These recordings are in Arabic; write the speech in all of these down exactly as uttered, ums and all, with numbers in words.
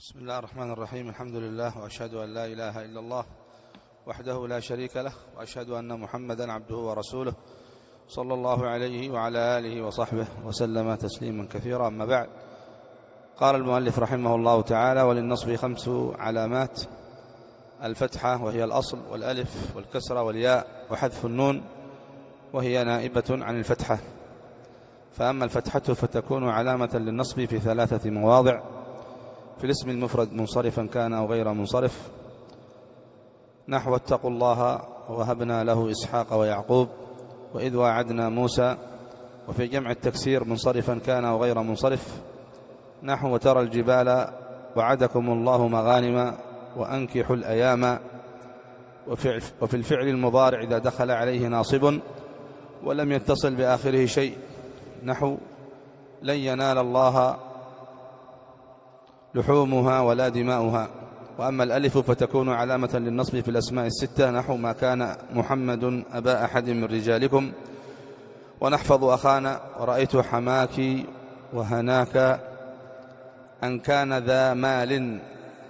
بسم الله الرحمن الرحيم. الحمد لله، وأشهد أن لا إله إلا الله وحده لا شريك له، وأشهد أن محمدا عبده ورسوله صلى الله عليه وعلى آله وصحبه وسلم تسليما كثيرا. أما بعد، قال المؤلف رحمه الله تعالى: وللنصب خمس علامات: الفتحة وهي الأصل، والألف والكسرة والياء، وحذف النون وهي نائبة عن الفتحة. فأما الفتحة فتكون علامة للنصب في ثلاثة مواضع: في الاسم المفرد منصرفا كان أو غير منصرف، نحو اتقوا الله وهبنا له إسحاق ويعقوب، وإذ واعدنا موسى. وفي جمع التكسير منصرفا كان أو غير منصرف، نحو وترى الجبال وعدكم الله مغانم وأنكحوا الأيام. وفي الفعل المضارع إذا دخل عليه ناصب ولم يتصل بآخره شيء، نحو لن ينال الله لحومها ولا دماؤها. وأما الألف فتكون علامة للنصب في الأسماء الستة، نحو ما كان محمد أبا أحد من رجالكم، ونحفظ أخانا، ورأيت حماك وهناك، أن كان ذا مال.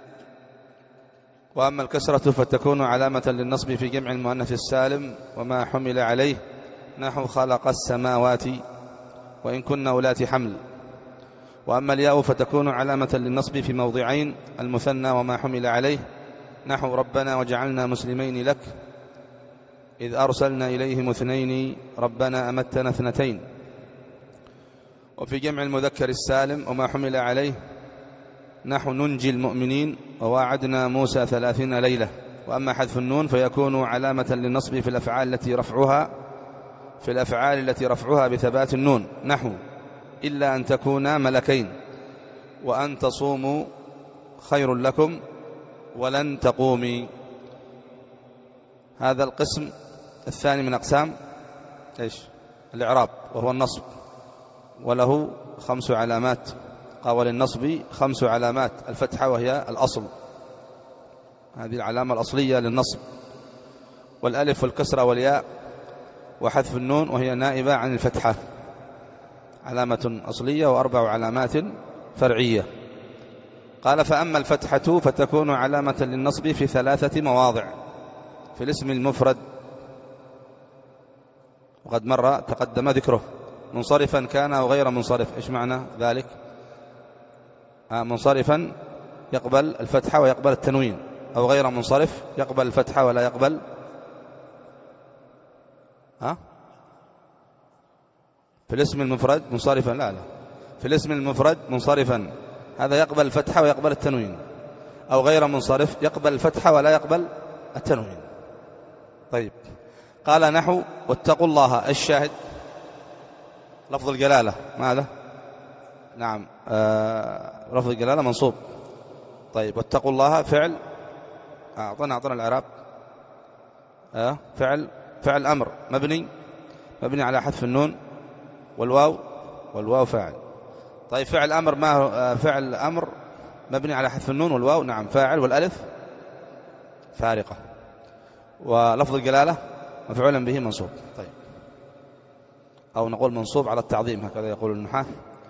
وأما الكسرة فتكون علامة للنصب في جمع المؤنث السالم وما حمل عليه، نحو خلق السماوات وإن كن أولات حمل. وأما الياء فتكون علامة للنصب في موضعين: المثنى وما حمل عليه، نحو ربنا وجعلنا مسلمين لك، إذ أرسلنا إليهم اثنين ربنا أمتنا اثنتين. وفي جمع المذكر السالم وما حمل عليه، نحو ننجي المؤمنين وواعدنا موسى ثلاثين ليلة. وأما حذف النون فيكون علامة للنصب في الأفعال التي رفعها في الأفعال التي رفعها بثبات النون، نحو إلا أن تكونا ملكين، وأن تصوموا خير لكم، ولن تقومي. هذا القسم الثاني من أقسام إيش؟ الإعراب، وهو النصب، وله خمس علامات. قال للنصب خمس علامات: الفتحة وهي الأصل، هذه العلامة الأصلية للنصب، والألف والكسرة والياء، وحذف النون وهي نائبة عن الفتحة، علامة أصلية وأربع علامات فرعية. قال: فأما الفتحة فتكون علامة للنصب في ثلاثة مواضع: في الاسم المفرد، وقد مر تقدم ذكره، منصرفا كان أو غير منصرف. إيش معنى ذلك؟ آه منصرفا يقبل الفتحة ويقبل التنوين، أو غير منصرف يقبل الفتحة ولا يقبل ها في الاسم المفرد منصرفا لا لا في الاسم المفرد منصرفا هذا يقبل الفتحة ويقبل التنوين، أو غير منصرف يقبل الفتحة ولا يقبل التنوين. طيب، قال: نحو واتقوا الله. الشاهد لفظ الجلالة ماذا؟ نعم، آه لفظ الجلالة منصوب. طيب، واتقوا الله فعل، أعطنا أعطنا الإعراب. آه فعل فعل أمر مبني مبني على حذف النون والواو والواو فاعل. طيب، فعل أمر ما فعل أمر مبني على حذف النون والواو، نعم فاعل، والألف فارقة. ولفظ الجلالة مفعولا به منصوب. طيب، أو نقول منصوب على التعظيم، هكذا يقول النحاة.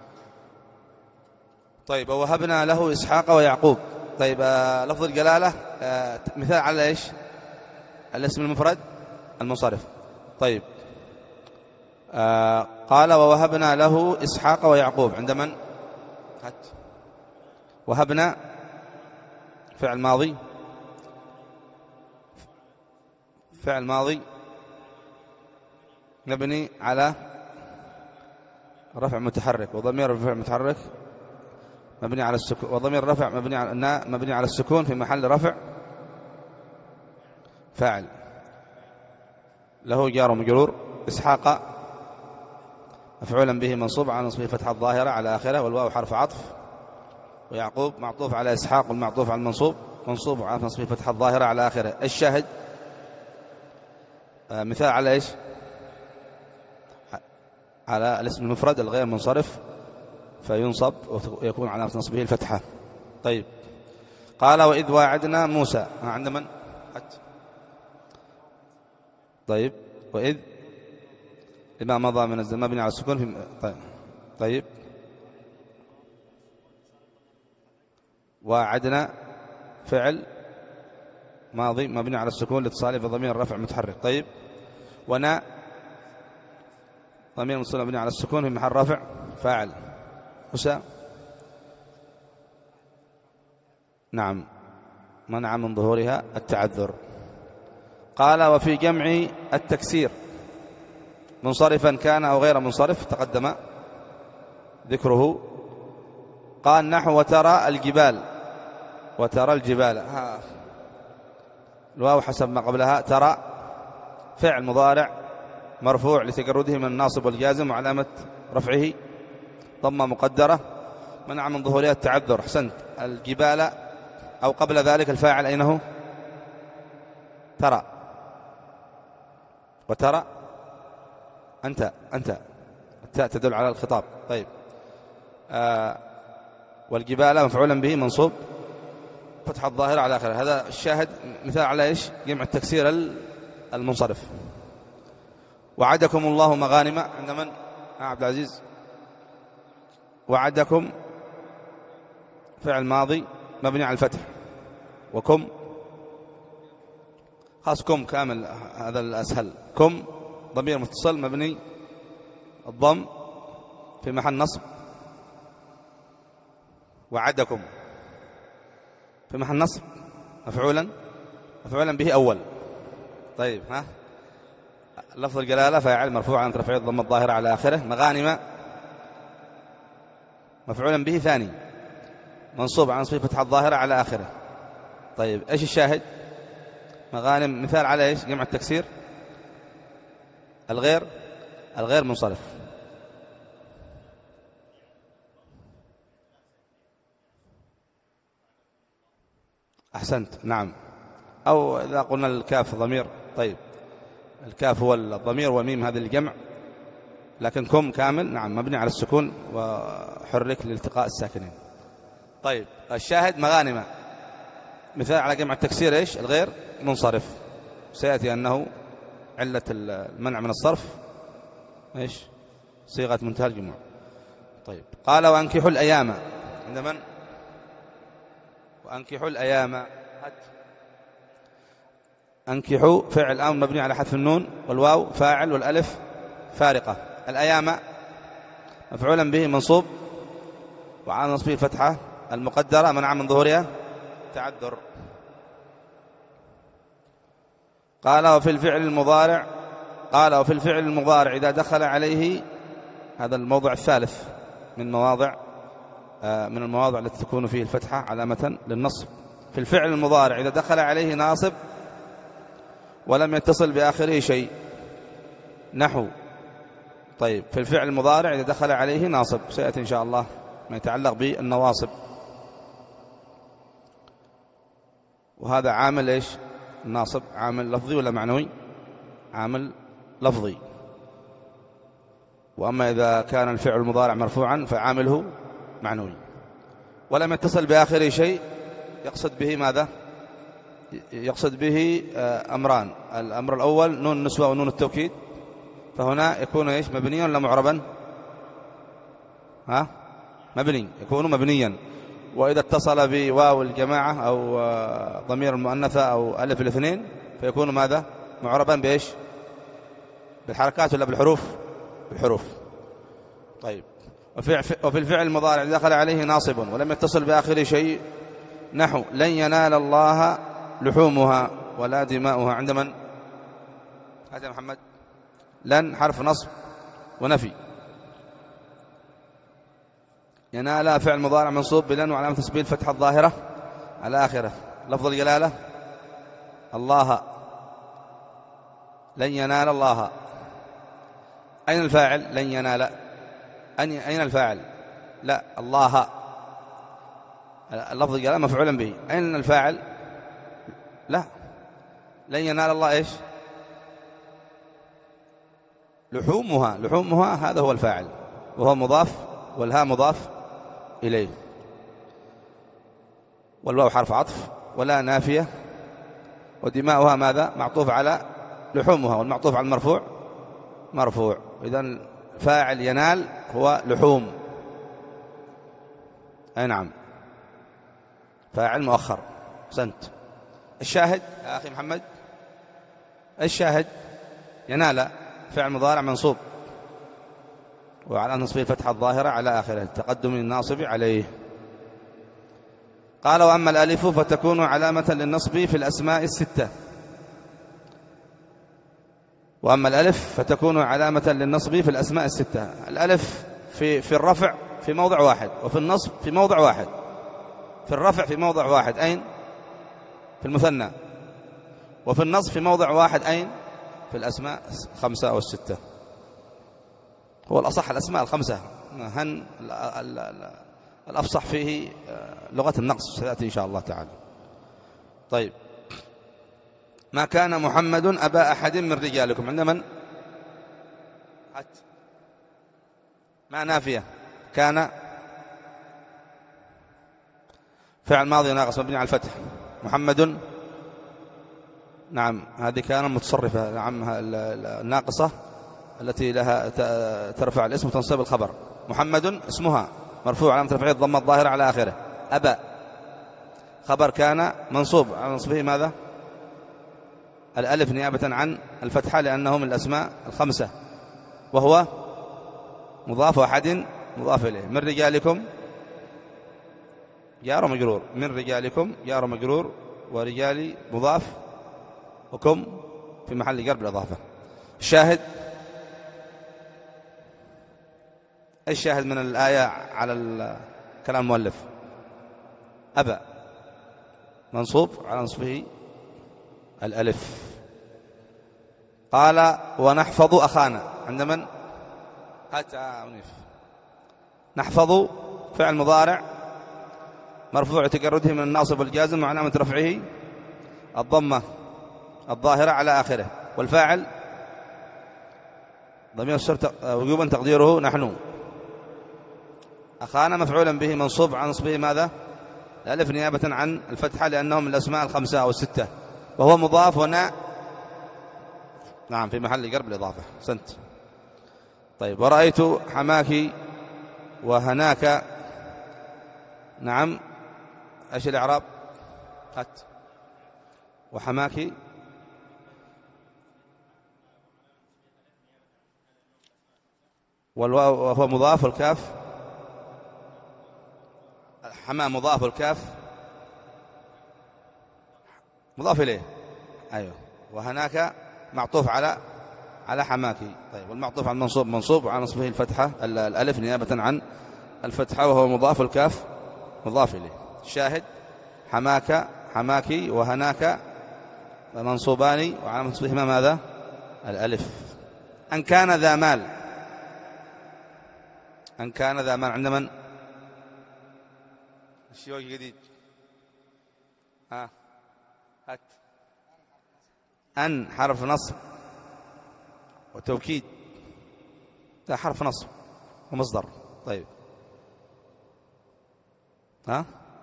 طيب، ووهبنا له إسحاق ويعقوب. طيب، لفظ الجلالة مثال على إيش؟ الاسم المفرد المنصرف. طيب، آه قال: ووهبنا له إسحاق ويعقوب. عند من؟ هات. وهبنا فعل ماضي فعل ماضي مبني على رفع متحرك، وضمير الرفع متحرك مبني على السكون، وضمير الرفع مبني على مبني على السكون في محل رفع فاعل، له جار ومجرور. إسحاق مفعولا به منصوب على نصبه فتحة الظاهرة على آخره، والواو حرف عطف. ويعقوب معطوف على إسحاق والمعطوف على المنصوب، منصوب على نصبه فتحة الظاهرة على آخره. الشاهد آه مثال على إيش؟ على الاسم المفرد الغير منصرف، فينصب ويكون على نصبه الفتحة. طيب، قال: وإذ واعدنا موسى. عند من؟ حتى. طيب، وإذ لما مضى من الزمان مبني على السكون في طيب. طيب، وعدنا فعل ماضي مبني على السكون لاتصاله بضمير الرفع متحرك. طيب ونا ضمير متصل مبني على السكون في محل رفع فاعل. حسام نعم منع من ظهورها التعذر. قال وفي جمع التكسير منصرفا كان أو غير منصرف تقدم ذكره. قال نحو وترى الجبال، وترى الجبال ها الواو حسب ما قبلها ترى فعل مضارع مرفوع لتجرده من الناصب والجازم وعلامة رفعه ضمة مقدرة منع من ظهورها التعذر. أحسنت. الجبال أو قبل ذلك الفاعل أينه؟ ترى. وترى أنت أنت التاء تدل على الخطاب. طيب آه والجبال مفعولا به منصوب فتح الظاهرة على آخره. هذا الشاهد مثال على إيش؟ جمع التكسير المنصرف. وعدكم الله مغانم عند من؟ آه عبد العزيز. وعدكم فعل ماضي مبني على الفتح وكم خاص كم كامل هذا الأسهل. كم ضمير متصل مبني الضم في محل نصب. وعدكم في محل نصب مفعولا مفعولا به أول. طيب ها لفظ الجلالة فاعل مرفوع عن رفع الضم الظاهرة على آخره. مغانم مفعولا به ثاني منصوب عن نصب فتح الظاهرة على آخره. طيب إيش الشاهد؟ مغانم مثال على إيش؟ جمع التكسير الغير الغير منصرف. أحسنت نعم. أو إذا قلنا الكاف ضمير. طيب الكاف هو الضمير والميم هذا الجمع لكن كم كامل نعم مبني على السكون وحرك لالتقاء الساكنين. طيب الشاهد مغانم مثال على جمع التكسير إيش؟ الغير منصرف. سيأتي أنه علة المنع من الصرف إيش؟ صيغة منتهى الجموع. طيب قال وأنكحوا الأيام عند من؟ وأنكحوا الأيام. أنكحوا فعل أمر مبني على حذف النون والواو فاعل والألف فارقة. الأيام مفعولا به منصوب وعلى نصبه الفتحة المقدرة منع من ظهورها تعذر. قال وفي الفعل المضارع قال وفي الفعل المضارع إذا دخل عليه هذا الموضع الثالث من مواضع من المواضع التي تكون فيه الفتحة علامة للنصب. في الفعل المضارع إذا دخل عليه ناصب ولم يتصل بآخره شيء نحو. طيب في الفعل المضارع إذا دخل عليه ناصب سيأتي إن شاء الله ما يتعلق بالنواصب. وهذا عامل إيش؟ الناصب عامل لفظي ولا معنوي؟ عامل لفظي. وأما إذا كان الفعل المضارع مرفوعا فعامله معنوي. ولم يتصل بآخره شيء يقصد به ماذا؟ يقصد به أمران. الأمر الأول نون النسوة ونون التوكيد فهنا يكون إيش؟ مبنيا ولا معربا؟ ها مبني يكون مبنيا. وإذا اتصل بواو الجماعة أو ضمير المؤنثة أو ألف الاثنين فيكون ماذا؟ معربا بإيش؟ بالحركات ولا بالحروف؟ بالحروف. طيب وفي الفعل المضارع دخل عليه ناصب ولم يتصل بآخر شيء نحو لن ينال الله لحومها ولا دماؤها عند من؟ هذا محمد. لن حرف نصب ونفي. ينال فعل مضارع منصوب بلن وعلامة تسبيل فتح الظاهرة على آخره. لفظ الجلالة الله لن ينال الله. أين الفاعل؟ لن ينال. أين الفاعل؟ لا الله. اللفظ الجلالة مفعولا به. أين الفاعل؟ لا لن ينال الله إيش؟ لحومها. لحومها هذا هو الفاعل وهو مضاف والها مضاف إليه والواو حرف عطف ولا نافية. ودماؤها ماذا؟ معطوف على لحومها والمعطوف على المرفوع مرفوع. إذن فاعل ينال هو لحوم. أي نعم. فاعل مؤخر. سنت. الشاهد يا أخي محمد، الشاهد ينال فعل مضارع منصوب وعلى نصبه الفتحة الظاهرة على آخره تقدم الناصب عليه. قال وأما الألف فتكون علامة للنصب في الأسماء الستة. وأما الألف فتكون علامة للنصب في الأسماء الستة. الألف في في الرفع في موضع واحد، وفي النصب في موضع واحد. في الرفع في موضع واحد أين؟ في المثنى. وفي النصب في موضع واحد أين؟ في الأسماء الخمسة أو الستة. هو الأصح الأسماء الخمسة، هن الأفصح فيه لغة النقص سيأتي إن شاء الله تعالى. طيب، ما كان محمد أبا أحد من رجالكم عند من؟ ما نافية. كان فعل ماضي ناقص مبني على الفتح. محمد نعم هذه كان متصرفة، نعم الناقصة التي لها ترفع الاسم وتنصب الخبر. محمد اسمها مرفوع علامة رفعه الضمة الظاهرة على آخره. أبا خبر كان منصوب على نصبه ماذا؟ الألف نيابة عن الفتحة لأنه من الأسماء الخمسة، وهو مضاف أحد مضاف إليه. من رجالكم جار ومجرور. من رجالكم جار ومجرور، ورجالي مضاف، وكم في محل جر بالإضافة. الشاهد، الشاهد من الآية على كلام المؤلف أبا منصوب على نصبه الألف. قال ونحفظ أخانا عند من؟ أتى نحفظ فعل مضارع مرفوع تجرده من الناصب والجازم وعلامة رفعه الضمة الظاهرة على آخره، والفاعل ضمير الشرط وجوبا تقديره نحن. أخانا مفعولا به منصوب عن نصبه ماذا؟ الألف نيابة عن الفتحة لأنه من الأسماء الخمسة أو الستة، وهو مضاف هنا نعم في محل جر بالإضافة. سنت. طيب، ورأيت حماك وهناك نعم ايش الإعراب؟ قت وحماك والواو وهو مضاف، والكاف حما مضاف، والكاف مضاف إليه. أيوه. وهناك معطوف على على حماكي. طيب، والمعطوف على المنصوب منصوب وعلى نصبه الفتحة الألف نيابة عن الفتحة، وهو مضاف، الكاف مضاف إليه. الشاهد حماك حماكي وهناك منصوبان وعلى نصبهما ماذا؟ الألف. أن كان ذا مال. أن كان ذا مال عند من؟ الشيوخ جديد. ها هات. أن حرف نصب وتوكيد، لا حرف نصب ومصدر. طيب ها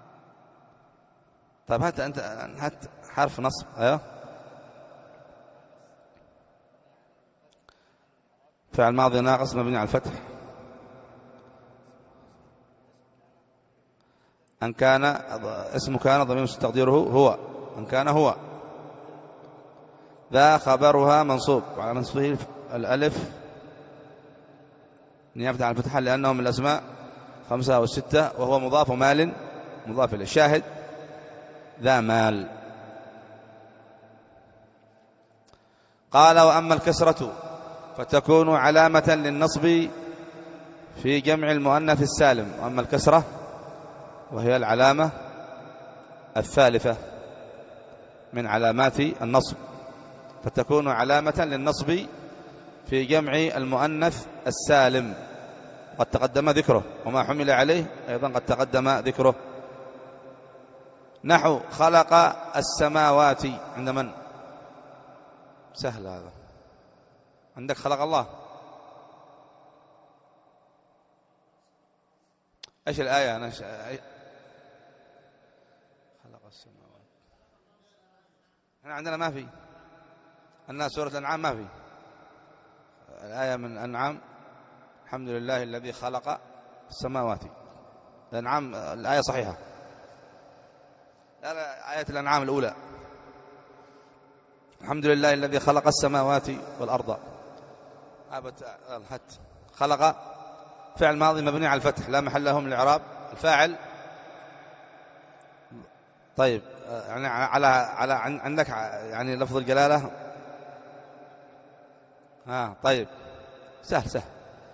طيب هات أنت هات حرف نصب. أيوه. فعل ماضي ناقص مبني على الفتح. أن كان اسم كان ضمير تقديره هو. أن كان هو. ذا خبرها منصوب وعلى نصبه الألف نيابة عن الفتحة لأنه من الأسماء خمسة أو ستة، وهو مضاف مال مضاف إليه. الشاهد ذا مال. قال وأما الكسرة فتكون علامة للنصب في جمع المؤنث السالم. وأما الكسرة وهي العلامة الثالثة من علامات النصب، فتكون علامة للنصب في جمع المؤنث السالم، قد تقدم ذكره، وما حمل عليه أيضا قد تقدم ذكره. نحو خلق السماوات عند من؟ سهل هذا. عندك خلق الله. ايش الآية؟ أنا ش... خلق السماوات. هنا عندنا ما في. أنها سورة الأنعام ما في الآية من الأنعام الحمد لله الذي خلق السماوات. الأنعام الآية صحيحة. لا لا، آية الأنعام الأولى. الحمد لله الذي خلق السماوات والأرض. الحت خلق فعل ماضي مبني على الفتح لا محل له من الإعراب. الفاعل طيب يعني على على عندك يعني لفظ الجلالة. ها طيب سهل سهل.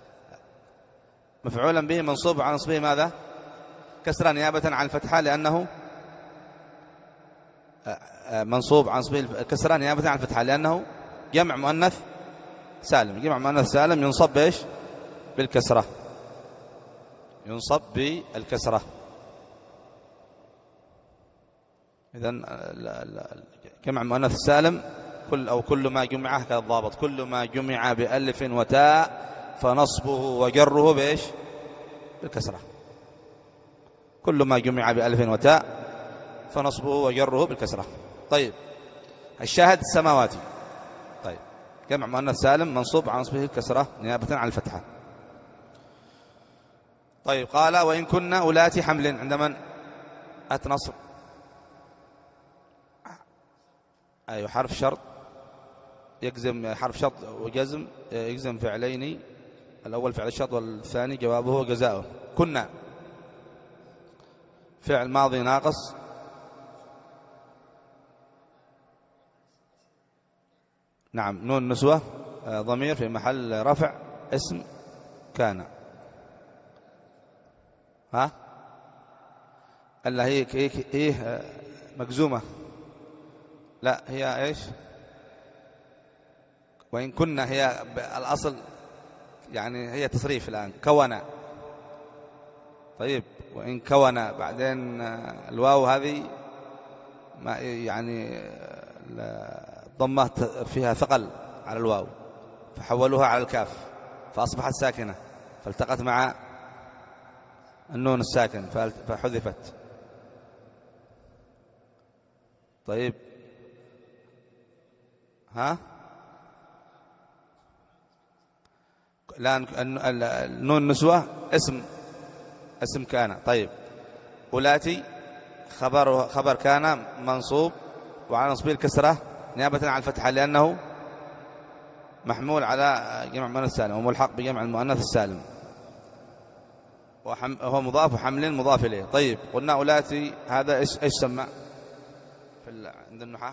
مفعولا به منصوب عن نصبه ماذا؟ كسرا نيابة عن الفتحة لأنه منصوب عن نصبه كسرا نيابة عن الفتحة لأنه جمع مؤنث سالم. جمع مؤنث سالم ينصب بايش؟ بالكسرة. ينصب بالكسرة. إذن جمع مؤنث سالم كل أو كل ما جمع هكذا الضابط، كل ما جمع بألف وتاء فنصبه وجره بايش؟ بالكسرة. كل ما جمع بألف وتاء فنصبه وجره بالكسرة. طيب الشاهد السماوات. طيب جمع مؤنث سالم منصوب عن نصبه الكسرة نيابة عن الفتحة. طيب قال وإن كنا أولات حمل عند من؟ أت نصب. أيوة حرف شرط يجزم، حرف شرط وجزم يجزم فعلين، الأول فعل الشرط والثاني جوابه جزاؤه. كنا فعل ماضي ناقص نعم نون نسوة ضمير في محل رفع اسم كان. ها ألا هي إيه مجزومة؟ لا هي إيش؟ وإن كنا هي الأصل يعني هي تصريف الآن كونا. طيب وإن كونا بعدين الواو هذه ما يعني الضمة فيها ثقل على الواو فحولوها على الكاف فأصبحت ساكنة فالتقت مع النون الساكن فحذفت. طيب ها الآن النون نسوة اسم اسم كان. طيب أولاتي خبر خبر كان منصوب وعلى نصبه الكسرة نيابة عن الفتحة لأنه محمول على جمع المؤنث السالم وملحق بجمع المؤنث السالم وهو مضاف وحمل مضاف إليه. طيب قلنا أولاتي هذا إيش إيش سمى في عند النحاة؟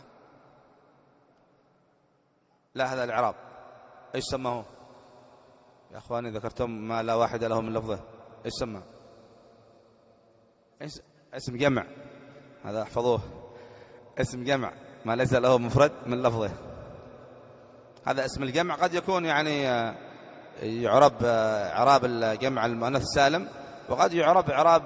لا هذا الإعراب إيش سماه يا أخواني؟ ذكرتم ما لا واحد له من لفظه. إيش سمى؟ إيش اسم جمع؟ هذا احفظوه. اسم جمع ما ليس له مفرد من لفظه. هذا اسم الجمع قد يكون يعني يعرب إعراب الجمع المؤنث السالم وقد يعرب إعراب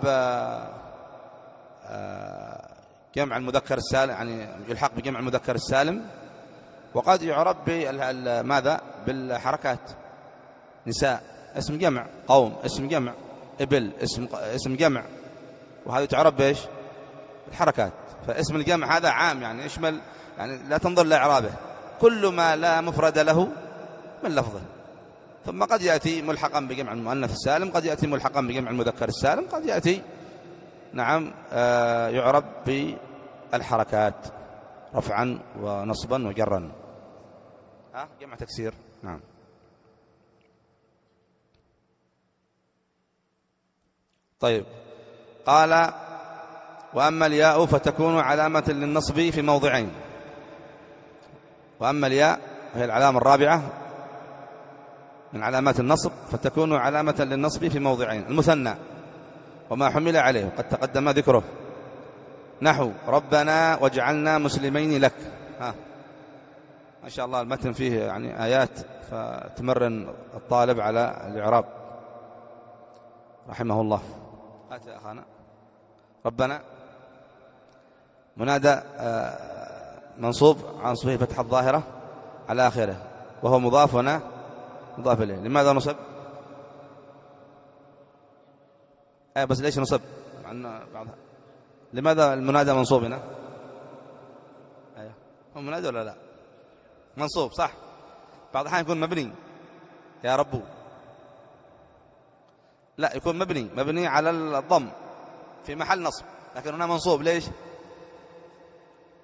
جمع المذكر السالم يعني يلحق بجمع المذكر السالم وقد يعرب بماذا؟ بالحركات. نساء اسم جمع، قوم اسم جمع، إبل اسم اسم جمع وهذا تعرب بايش؟ الحركات. فاسم الجمع هذا عام يعني يشمل يعني لا تنظر لإعرابه كل ما لا مفرد له من لفظه. ثم قد يأتي ملحقا بجمع المؤنث السالم قد يأتي ملحقا بجمع المذكر السالم قد يأتي نعم آه يعرب بالحركات رفعا ونصبا وجرا. ها جمع تكسير. نعم. طيب قال وأما الياء فتكون علامة للنصب في موضعين. وأما الياء وهي العلامة الرابعة من علامات النصب فتكون علامة للنصب في موضعين. المثنى وما حمل عليه قد تقدم ذكره نحو ربنا واجعلنا مسلمين لك. ها ما شاء الله المتن فيه يعني آيات فتمرن الطالب على الإعراب رحمه الله. هات يا أخانا. ربنا منادى منصوب عن صفه فتح الظاهرة على آخره وهو مضاف هنا مضاف إليه. لماذا نصب؟ أي بس ليش نصب؟ بعضها لماذا المنادى منصوب هنا؟ أيوه هو منادى ولا لا؟ منصوب صح. بعض الأحيان يكون مبني يا رب لا يكون مبني مبني على الضم في محل نصب لكن هنا منصوب. ليش؟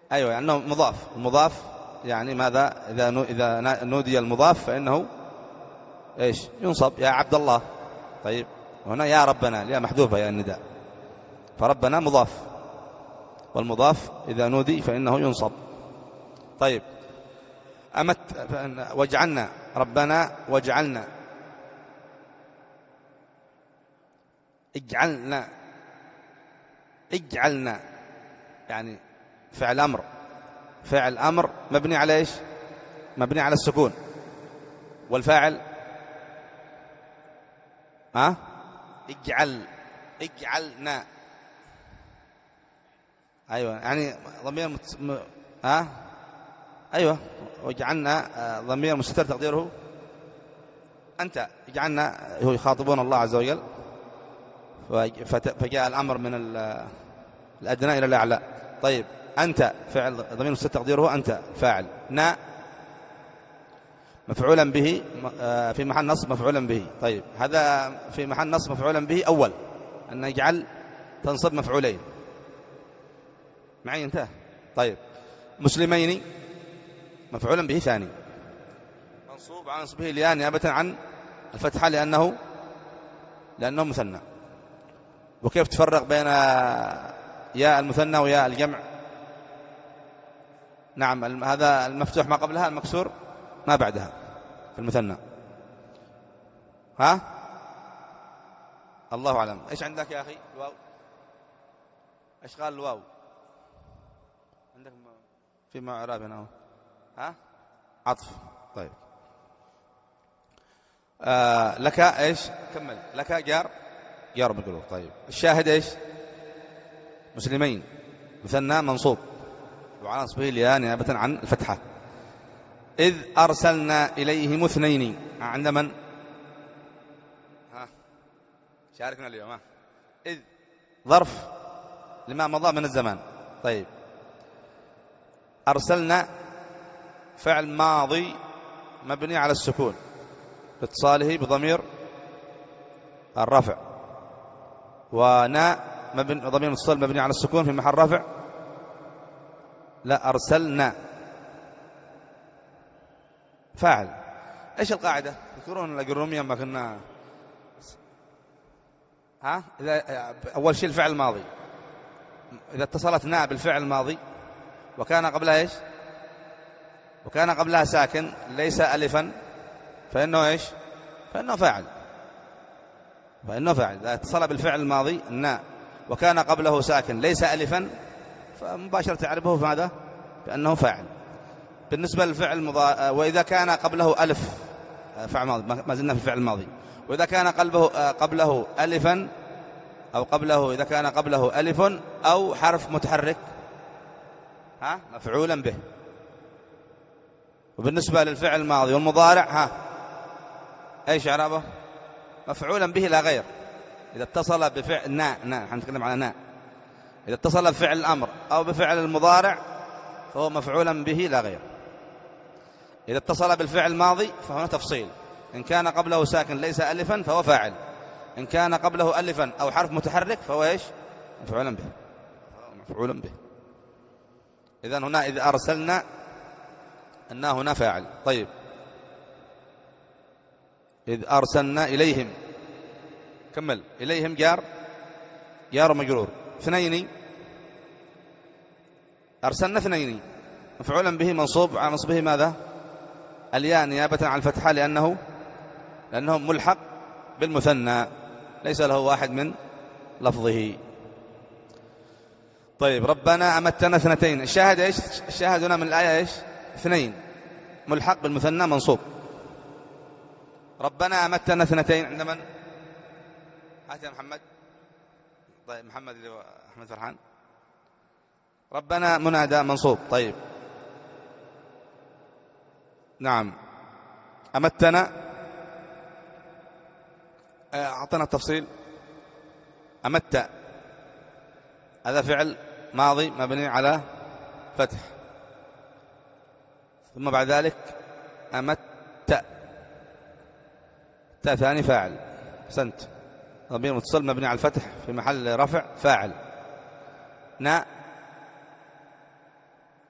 أيوة يعني أنه مضاف. المضاف يعني ماذا؟ إذا إذا نودي المضاف فإنه إيش؟ ينصب. يا عبد الله. طيب هنا يا ربنا ليه محذوفة يا النداء، فربنا مضاف، والمضاف إذا نودي فإنه ينصب. طيب أمت واجعلنا، ربنا واجعلنا، اجعلنا، اجعلنا يعني فعل أمر، فعل أمر مبني على إيش؟ مبني على السكون. والفاعل ها اجعل، اجعلنا. أيوة يعني ضمير مت... م... ها أيوة واجعلنا ضمير مستتر تقديره أنت. اجعلنا هو يخاطبون الله عز وجل، فجاء الأمر من الأدنى إلى الأعلى. طيب أنت فعل ضمير مستتر تقديره أنت فاعل، نا مفعولا به في محل نصب مفعولا به. طيب هذا في محل نصب مفعولا به أول، أن يجعل تنصب مفعولين معي انتهى. طيب مسلمين مفعولا به ثاني منصوب عن نصبه الياء نيابة عن الفتحة لأنه لأنه مثنى. وكيف تفرق بين ياء المثنى وياء الجمع؟ نعم هذا المفتوح ما قبلها، المكسور ما بعدها في المثنى. ها الله أعلم. إيش عندك يا أخي؟ الواو. إيش قال الواو عندك في معراب هنا؟ ها عطف. طيب آه لك إيش؟ كمل. لك جار، جار مجرور. طيب الشاهد إيش؟ مسلمين مثنى منصوب وعلى نصبه الياء نيابة عن الفتحة. إذ أرسلنا إليهم اثنين عند من؟ ها شاركنا اليوم. ها إذ ظرف لما مضى من الزمان. طيب أرسلنا فعل ماضي مبني على السكون باتصاله بضمير الرفع، ونا مبني ضمير متصل مبني على السكون في محل رفع. لا أرسلنا فاعل. إيش القاعدة؟ تذكرون الأجرومية ما كنا ها إذا أول شيء الفعل الماضي إذا اتصلت نا بالفعل الماضي وكان قبلها إيش؟ وكان قبلها ساكن ليس ألفا فإنه إيش؟ فإنه فاعل. فإنه فاعل إذا اتصل بالفعل الماضي نا وكان قبله ساكن ليس ألفا فمباشرة تعرفه ماذا؟ بأنه فاعل. بالنسبة للفعل المضارع وإذا كان قبله ألف فعل ماضي، ما زلنا في الفعل الماضي، وإذا كان قلبه قبله ألفا أو قبله إذا كان قبله ألف أو حرف متحرك ها مفعولا به. وبالنسبة للفعل الماضي والمضارع ها أيش إعرابه؟ مفعولا به لا غير. إذا اتصل بفعل نا نا هنتكلم على نا إذا اتصل بفعل الأمر أو بفعل المضارع فهو مفعولا به لا غير. إذا اتصل بالفعل الماضي فهنا تفصيل، إن كان قبله ساكن ليس ألفا فهو فاعل، إن كان قبله ألفا أو حرف متحرك فهو إيش؟ مفعولا به. مفعولا به. إذن هنا إذا أرسلنا أن هنا فاعل. طيب إذ أرسلنا إليهم كمل. إليهم جار جار مجرور. اثنين أرسلنا اثنين مفعولا به منصوب على نصبه ماذا؟ الياء نيابة عن الفتحة لأنه لأنه ملحق بالمثنى ليس له واحد من لفظه. طيب ربنا أمتنا اثنتين. الشاهد إيش؟ الشاهد هنا من الآية إيش؟ اثنين ملحق بالمثنى منصوب. ربنا أمتنا اثنتين عند من؟ هات يا محمد. طيب محمد اللي هو أحمد فرحان. ربنا منادى منصوب. طيب نعم أمتنا أعطنا التفصيل. أمت هذا فعل ماضي مبني على فتح، ثم بعد ذلك أمت تاء ثاني فاعل سنت ضمير متصل مبني على الفتح في محل رفع فاعل. نا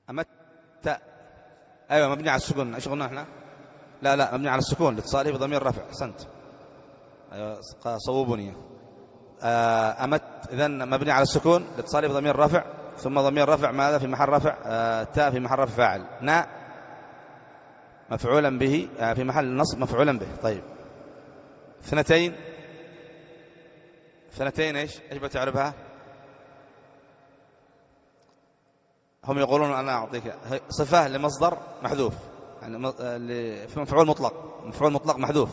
أمت. أيوة مبني على السكون. إيش قلنا إحنا؟ لا لا مبني على السكون لاتصاله بضمير رفع. أحسنت. أيوة صوبوني. أمت إذن مبني على السكون لاتصاله بضمير رفع، ثم ضمير رفع ماذا في محل رفع؟ آه تاء في محل رفع فاعل. نا مفعولا به آه في محل نصب مفعولا به. طيب اثنتين. اثنتين ايش ايش بتعرفها؟ هم يقولون انا اعطيك صفه لمصدر محذوف، يعني في مفعول مطلق، مفعول مطلق محذوف.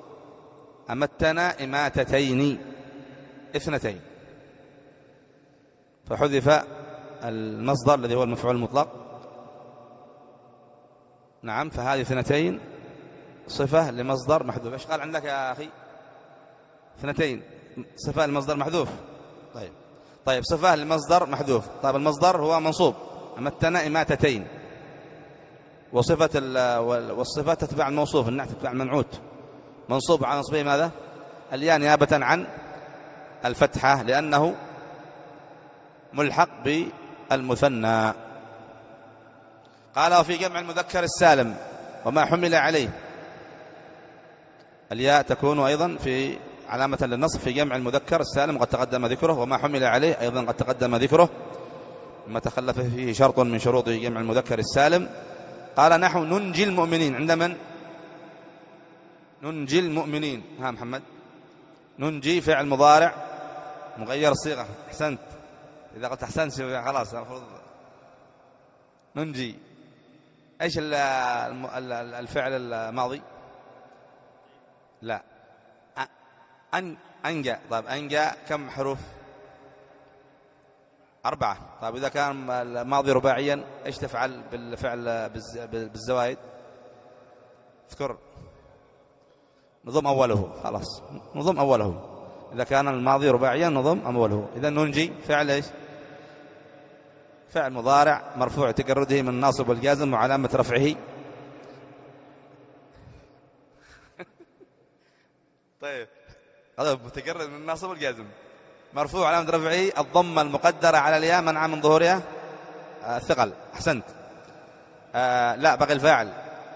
امتنا اماتتين اثنتين، فحذف المصدر الذي هو المفعول المطلق. نعم، فهذه اثنتين صفة لمصدر محذوف. ايش قال عندك يا أخي؟ اثنتين صفة لمصدر محذوف. طيب طيب صفة لمصدر محذوف. طيب المصدر هو منصوب، أمتنا إماتتين، وصفة والصفة تتبع الموصوف، النعت تتبع المنعوت. منصوب على نصبه ماذا؟ الياء نيابة عن الفتحة لأنه ملحق بالمثنى. قال وفي جمع المذكر السالم وما حمل عليه، الياء تكون أيضا في علامة للنصب في جمع المذكر السالم قد تقدم ذكره، وما حمل عليه أيضا قد تقدم ذكره، ما تخلف فيه شرط من شروط جمع المذكر السالم. قال نحو ننجي المؤمنين. عند من؟ ننجي المؤمنين. ها محمد. ننجي فعل مضارع مغير الصيغة. أحسنت، إذا قلت أحسنت خلاص المفروض ننجي. ايش الفعل الماضي؟ لا أن أنجى. طيب أنجى كم حروف؟ أربعة. طيب إذا كان الماضي رباعيا ايش تفعل بالفعل بالزوائد؟ اذكر. نضم أوله. خلاص نضم أوله. إذا كان الماضي رباعيا نضم أوله. إذا ننجي فعل ايش؟ فعل مضارع مرفوع تجرده من الناصب والجازم وعلامة رفعه طيب هذا متجرد من الناصب والجازم، مرفوع علامة رفعه الضمة المقدرة على الياء منع من ظهورها الثقل. أحسنت. آه لا بقي الفاعل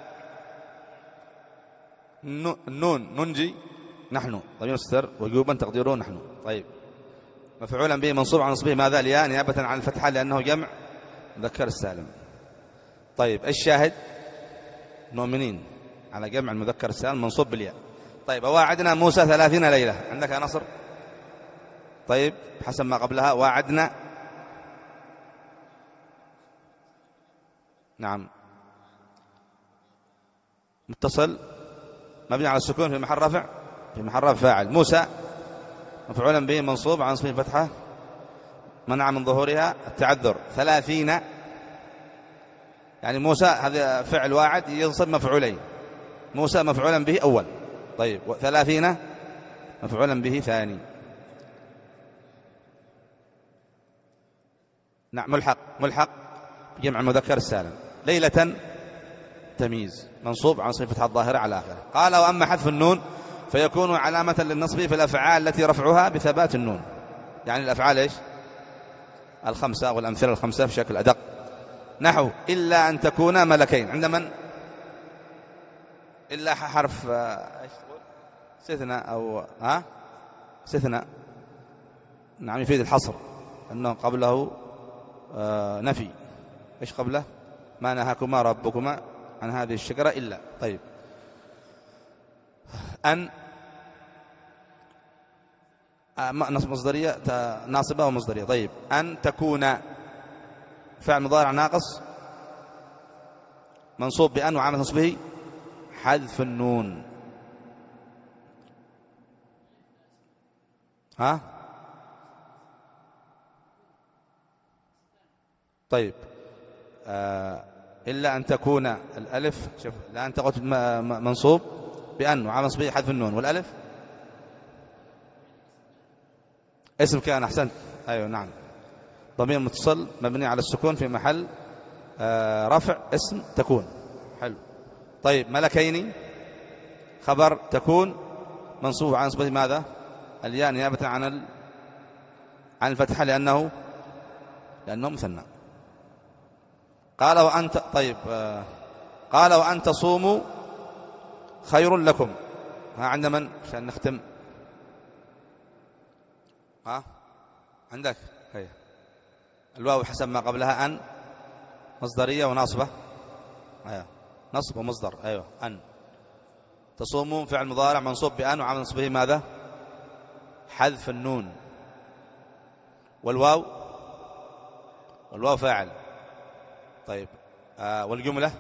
النون. ننجي نحن ضمير مستتر وجوبا تقديره نحن. طيب مفعولا به منصوب على نصبه ماذا؟ الياء نيابة عن الفتحة لأنه جمع مذكر السالم. طيب الشاهد مؤمنين على جمع المذكر السالم منصوب بالياء. طيب وواعدنا موسى ثلاثين ليلة. عندك يا نصر؟ طيب حسب ما قبلها واعدنا. نعم متصل مبني على السكون في محل رفع، في محل رفع فاعل. موسى مفعولا به منصوب على نصبه الفتحة منع من ظهورها التعذر. ثلاثين يعني موسى هذا فعل واحد ينصب مفعولين. موسى مفعولا به أول. طيب ثلاثين مفعولا به ثاني. نعم ملحق ملحق بجمع المذكر السالم. ليلة تمييز منصوب عن صفة الظاهرة على آخره. قال وأما حذف النون فيكون علامة للنصب في الأفعال التي رفعها بثبات النون. يعني الأفعال إيش؟ الخمسة والأمثلة الخمسة بشكل أدق. نحو إلا أن تكون ملكين. عند من؟ إلا حرف إيش تقول؟ استثناء أو ها استثناء. نعم يفيد الحصر أنه قبله آه نفي. إيش قبله؟ ما نهاكما ربكما عن هذه الشجرة إلا. طيب أن مصدرية ناصبة ومصدرية. طيب أن تكون فعل مضارع ناقص منصوب بأن وعامل نصبه حذف النون. ها طيب آه إلا أن تكون الألف. شوف لا أنت قلت منصوب بأن وعامل نصبه حذف النون، والألف اسم كان. أحسنت. أيوة نعم ضمير متصل مبني على السكون في محل آه رفع اسم تكون. حلو. طيب ملكين خبر تكون منصوب عن نصبه ماذا؟ الياء نيابة عن ال... عن الفتحة لأنه لأنه مثنى. قال وأن طيب آه قال وأن تصوموا خير لكم. ها عند من عشان نختم؟ ها عندك؟ هي الواو حسب ما قبلها أن مصدرية وناصبة. أيوة نصب ومصدر. أيوة أن. تصوموا فعل مضارع منصوب بأن وعمل نصبه ماذا؟ حذف النون. والواو والواو فاعل. طيب آه والجملة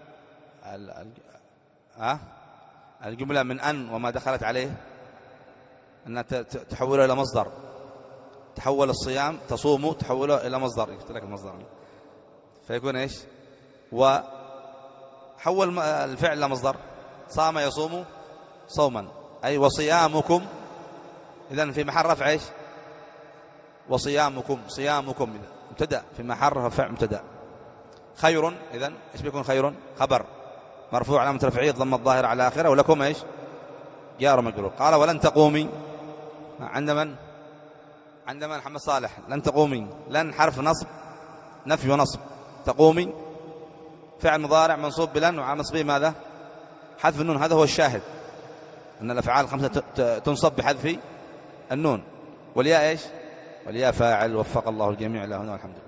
آه الجملة من أن وما دخلت عليه أنها تحوله إلى مصدر. تحول الصيام تصوموا تحوله إلى مصدر. يكتب لك المصدر فيكون إيش؟ وحول الفعل إلى مصدر. صام يصوم صوما أي وصيامكم. إذن في محل رفع إيش؟ وصيامكم. صيامكم مبتدأ في محل رفع مبتدأ. خير إذن إيش بيكون؟ خير خبر مرفوع علامة رفعه ضم الظاهر على آخره. ولكم إيش؟ جار مجرور. قال ولن تقومي عند من؟ عند من؟ محمد صالح. لن تقومي. لن حرف نصب نفي ونصب. تقومي فعل مضارع منصوب بلن وعامل نصبه ماذا؟ حذف النون. هذا هو الشاهد أن الأفعال الخمسة تنصب بحذف النون. والياء إيش؟ والياء فاعل. وفق الله الجميع له والحمد لله.